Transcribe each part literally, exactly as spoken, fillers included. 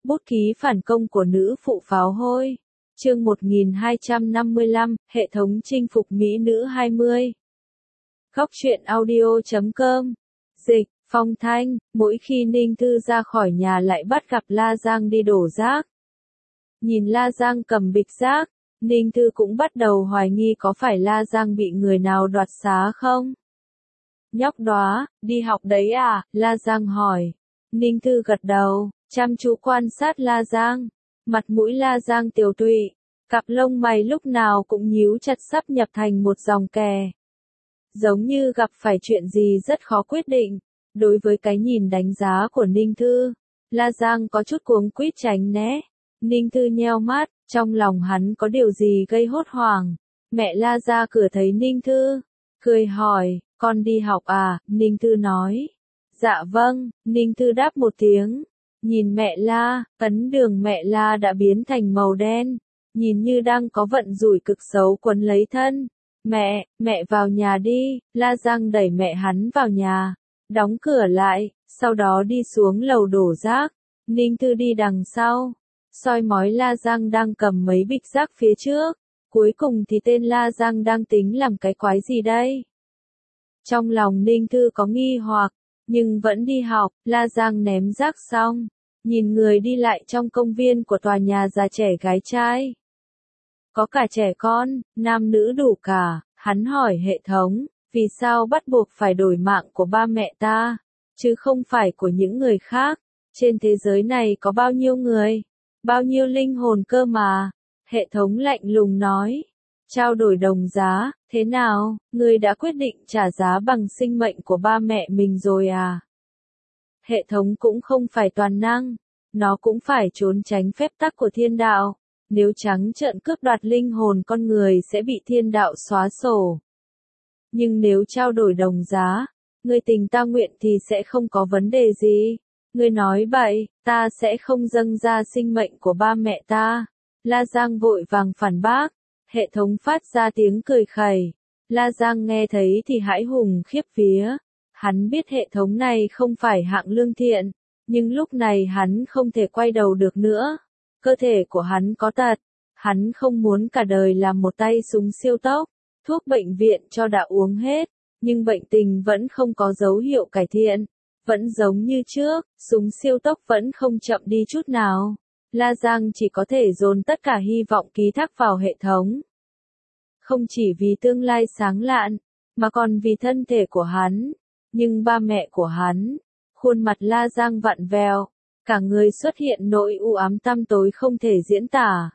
Bút ký phản công của nữ phụ pháo hôi. Chương một nghìn hai trăm năm mươi lăm, hệ thống chinh phục mỹ nữ hai mươi. Góc truyện audio chấm com. Dịch, Phong Thanh, mỗi khi Ninh Thư ra khỏi nhà lại bắt gặp La Giang đi đổ rác. Nhìn La Giang cầm bịch rác, Ninh Thư cũng bắt đầu hoài nghi có phải La Giang bị người nào đoạt xá không? Nhóc đóa, đi học đấy à? La Giang hỏi. Ninh Thư gật đầu, chăm chú quan sát La Giang. Mặt mũi La Giang tiều tụy, cặp lông mày lúc nào cũng nhíu chặt sắp nhập thành một dòng kè. Giống như gặp phải chuyện gì rất khó quyết định. Đối với cái nhìn đánh giá của Ninh Thư, La Giang có chút cuống quýt tránh né. Ninh Thư nheo mắt, trong lòng hắn có điều gì gây hốt hoảng. Mẹ La ra cửa thấy Ninh Thư, cười hỏi, con đi học à? Ninh Thư nói, dạ vâng. Ninh Thư đáp một tiếng, nhìn mẹ La, ấn đường mẹ La đã biến thành màu đen, nhìn như đang có vận rủi cực xấu quấn lấy thân. Mẹ, mẹ vào nhà đi. La Giang đẩy mẹ hắn vào nhà, đóng cửa lại, sau đó đi xuống lầu đổ rác. Ninh Thư đi đằng sau, soi mói La Giang đang cầm mấy bịch rác phía trước. Cuối cùng thì tên La Giang đang tính làm cái quái gì đây? Trong lòng Ninh Thư có nghi hoặc, nhưng vẫn đi học. La Giang ném rác xong, nhìn người đi lại trong công viên của tòa nhà già trẻ gái trai. Có cả trẻ con, nam nữ đủ cả. Hắn hỏi hệ thống, vì sao bắt buộc phải đổi mạng của ba mẹ ta, chứ không phải của những người khác? Trên thế giới này có bao nhiêu người, bao nhiêu linh hồn cơ mà? Hệ thống lạnh lùng nói, trao đổi đồng giá, thế nào, ngươi đã quyết định trả giá bằng sinh mệnh của ba mẹ mình rồi à? Hệ thống cũng không phải toàn năng, nó cũng phải trốn tránh phép tắc của thiên đạo. Nếu trắng trợn cướp đoạt linh hồn con người sẽ bị thiên đạo xóa sổ. Nhưng nếu trao đổi đồng giá, ngươi tình ta nguyện thì sẽ không có vấn đề gì. Ngươi nói bậy, ta sẽ không dâng ra sinh mệnh của ba mẹ ta. La Giang vội vàng phản bác. Hệ thống phát ra tiếng cười khẩy. La Giang nghe thấy thì hãi hùng khiếp vía. Hắn biết hệ thống này không phải hạng lương thiện, nhưng lúc này hắn không thể quay đầu được nữa. Cơ thể của hắn có tật, hắn không muốn cả đời làm một tay súng siêu tốc. Thuốc bệnh viện cho đã uống hết, nhưng bệnh tình vẫn không có dấu hiệu cải thiện. Vẫn giống như trước, súng siêu tốc vẫn không chậm đi chút nào. La Giang chỉ có thể dồn tất cả hy vọng ký thác vào hệ thống. Không chỉ vì tương lai sáng lạn, mà còn vì thân thể của hắn. Nhưng ba mẹ của hắn, khuôn mặt La Giang vặn vẹo, cả người xuất hiện nỗi u ám tăm tối không thể diễn tả.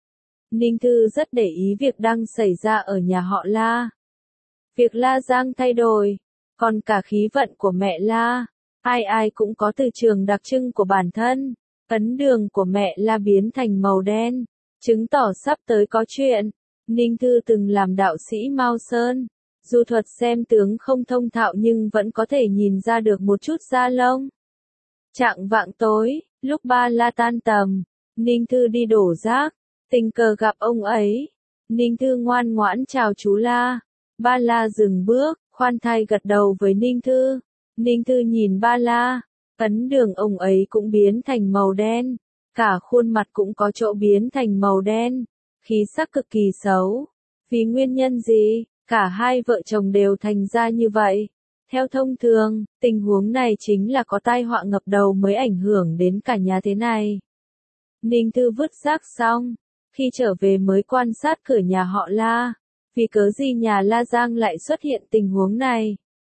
Ninh Thư rất để ý việc đang xảy ra ở nhà họ La. Việc La Giang thay đổi, còn cả khí vận của mẹ La. Ai ai cũng có từ trường đặc trưng của bản thân. Ấn đường của mẹ La biến thành màu đen, chứng tỏ sắp tới có chuyện. Ninh Thư từng làm đạo sĩ Mao Sơn. Dù thuật xem tướng không thông thạo nhưng vẫn có thể nhìn ra được một chút da lông. Chạng vạng tối, lúc ba La tan tầm, Ninh Thư đi đổ rác, tình cờ gặp ông ấy. Ninh Thư ngoan ngoãn chào chú La. Ba La dừng bước, khoan thai gật đầu với Ninh Thư. Ninh Thư nhìn ba La, ấn đường ông ấy cũng biến thành màu đen, cả khuôn mặt cũng có chỗ biến thành màu đen, khí sắc cực kỳ xấu. Vì nguyên nhân gì, cả hai vợ chồng đều thành ra như vậy? Theo thông thường, tình huống này chính là có tai họa ngập đầu mới ảnh hưởng đến cả nhà thế này. Ninh Thư vứt rác xong, khi trở về mới quan sát cửa nhà họ La. Vì cớ gì nhà La Giang lại xuất hiện tình huống này?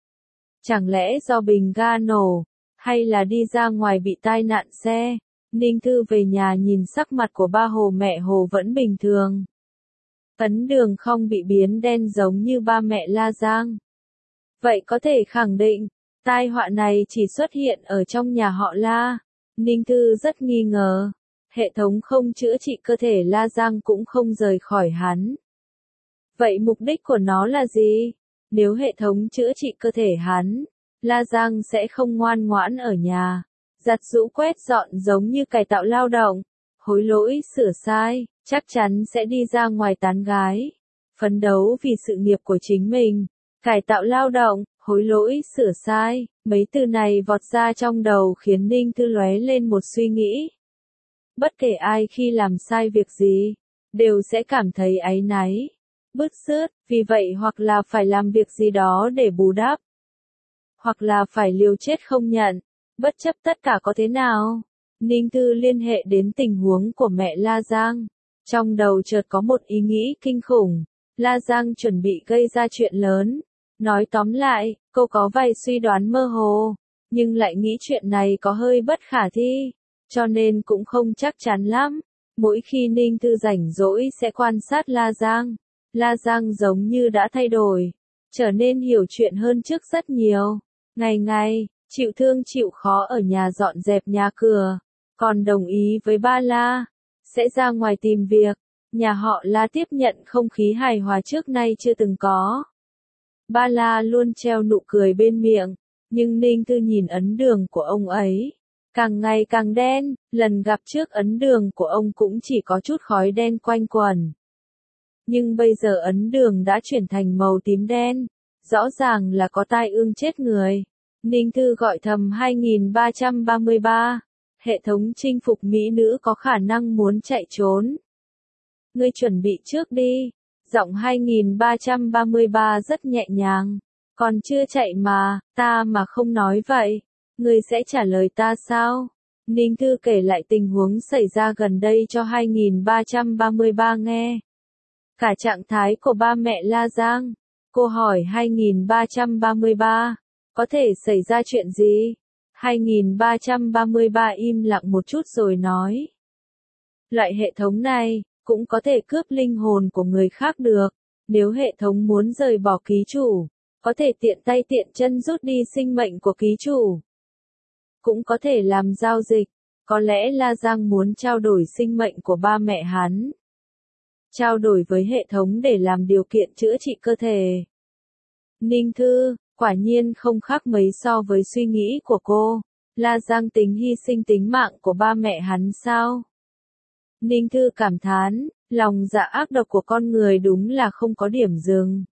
Chẳng lẽ do bình ga nổ, hay là đi ra ngoài bị tai nạn xe? Ninh Thư về nhà nhìn sắc mặt của ba Hồ mẹ Hồ vẫn bình thường. Ấn đường không bị biến đen giống như ba mẹ La Giang. Vậy có thể khẳng định, tai họa này chỉ xuất hiện ở trong nhà họ La. Ninh Thư rất nghi ngờ. Hệ thống không chữa trị cơ thể La Giang cũng không rời khỏi hắn. Vậy mục đích của nó là gì? Nếu hệ thống chữa trị cơ thể hắn, La Giang sẽ không ngoan ngoãn ở nhà, giặt giũ quét dọn giống như cải tạo lao động, hối lỗi sửa sai, chắc chắn sẽ đi ra ngoài tán gái, phấn đấu vì sự nghiệp của chính mình. Cải tạo lao động, hối lỗi sửa sai, mấy từ này vọt ra trong đầu khiến Ninh Thư lóe lên một suy nghĩ. Bất kể ai khi làm sai việc gì, đều sẽ cảm thấy áy náy, bứt rứt, vì vậy hoặc là phải làm việc gì đó để bù đắp, hoặc là phải liều chết không nhận, bất chấp tất cả có thế nào. Ninh Thư liên hệ đến tình huống của mẹ La Giang. Trong đầu chợt có một ý nghĩ kinh khủng. La Giang chuẩn bị gây ra chuyện lớn. Nói tóm lại, cô có vài suy đoán mơ hồ, nhưng lại nghĩ chuyện này có hơi bất khả thi, cho nên cũng không chắc chắn lắm. Mỗi khi Ninh Thư rảnh rỗi sẽ quan sát La Giang. La Giang giống như đã thay đổi, trở nên hiểu chuyện hơn trước rất nhiều. Ngày ngày, chịu thương chịu khó ở nhà dọn dẹp nhà cửa, còn đồng ý với ba La, sẽ ra ngoài tìm việc. Nhà họ La tiếp nhận không khí hài hòa trước nay chưa từng có. Ba La luôn treo nụ cười bên miệng, nhưng Ninh Thư nhìn ấn đường của ông ấy, càng ngày càng đen, lần gặp trước ấn đường của ông cũng chỉ có chút khói đen quanh quẩn. Nhưng bây giờ ấn đường đã chuyển thành màu tím đen, rõ ràng là có tai ương chết người. Ninh Thư gọi thầm hai nghìn ba trăm ba mươi ba, hệ thống chinh phục mỹ nữ có khả năng muốn chạy trốn. Ngươi chuẩn bị trước đi, giọng hai nghìn ba trăm ba mươi ba rất nhẹ nhàng. Còn chưa chạy mà, ta mà không nói vậy, ngươi sẽ trả lời ta sao? Ninh Thư kể lại tình huống xảy ra gần đây cho hai nghìn ba trăm ba mươi ba nghe. Cả trạng thái của ba mẹ La Giang. Cô hỏi hai nghìn ba trăm ba mươi ba, có thể xảy ra chuyện gì? hai nghìn ba trăm ba mươi ba im lặng một chút rồi nói. Loại hệ thống này, cũng có thể cướp linh hồn của người khác được. Nếu hệ thống muốn rời bỏ ký chủ, có thể tiện tay tiện chân rút đi sinh mệnh của ký chủ. Cũng có thể làm giao dịch. Có lẽ La Giang muốn trao đổi sinh mệnh của ba mẹ hắn. Trao đổi với hệ thống để làm điều kiện chữa trị cơ thể. Ninh Thư, quả nhiên không khác mấy so với suy nghĩ của cô. La Giang tính hy sinh tính mạng của ba mẹ hắn sao? Ninh Thư cảm thán, lòng dạ ác độc của con người đúng là không có điểm dừng.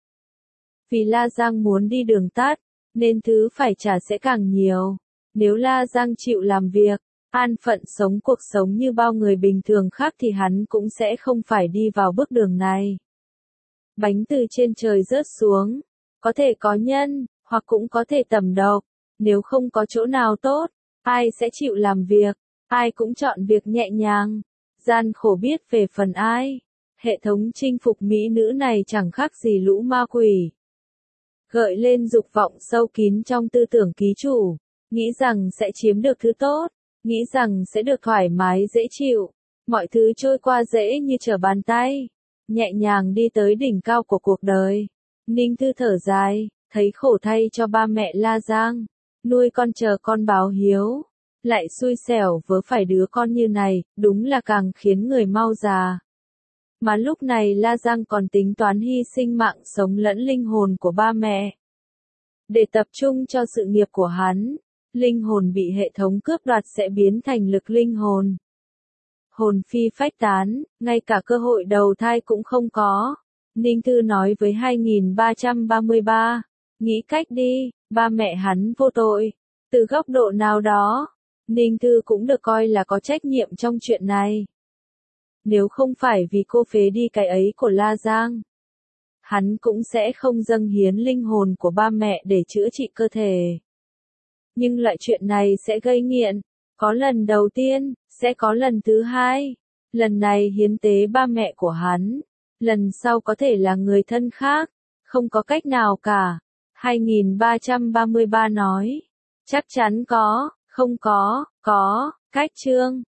Vì La Giang muốn đi đường tắt, nên thứ phải trả sẽ càng nhiều. Nếu La Giang chịu làm việc, an phận sống cuộc sống như bao người bình thường khác thì hắn cũng sẽ không phải đi vào bước đường này. Bánh từ trên trời rớt xuống, có thể có nhân, hoặc cũng có thể tẩm độc. Nếu không có chỗ nào tốt, ai sẽ chịu làm việc, ai cũng chọn việc nhẹ nhàng. Gian khổ biết về phần ai. Hệ thống chinh phục mỹ nữ này chẳng khác gì lũ ma quỷ. Gợi lên dục vọng sâu kín trong tư tưởng ký chủ, nghĩ rằng sẽ chiếm được thứ tốt, nghĩ rằng sẽ được thoải mái dễ chịu, mọi thứ trôi qua dễ như trở bàn tay, nhẹ nhàng đi tới đỉnh cao của cuộc đời. Ninh Thư thở dài, thấy khổ thay cho ba mẹ La Giang, nuôi con chờ con báo hiếu, lại xui xẻo vớ phải đứa con như này, đúng là càng khiến người mau già. Mà lúc này La Giang còn tính toán hy sinh mạng sống lẫn linh hồn của ba mẹ, để tập trung cho sự nghiệp của hắn. Linh hồn bị hệ thống cướp đoạt sẽ biến thành lực linh hồn. Hồn phi phách tán, ngay cả cơ hội đầu thai cũng không có. Ninh Thư nói với hai nghìn ba trăm ba mươi ba, nghĩ cách đi, ba mẹ hắn vô tội. Từ góc độ nào đó, Ninh Thư cũng được coi là có trách nhiệm trong chuyện này. Nếu không phải vì cô phế đi cái ấy của La Giang, hắn cũng sẽ không dâng hiến linh hồn của ba mẹ để chữa trị cơ thể. Nhưng loại chuyện này sẽ gây nghiện. Có lần đầu tiên, sẽ có lần thứ hai. Lần này hiến tế ba mẹ của hắn. Lần sau có thể là người thân khác. Không có cách nào cả. hai nghìn ba trăm ba mươi ba nói. Chắc chắn có, không có, có, cách chương.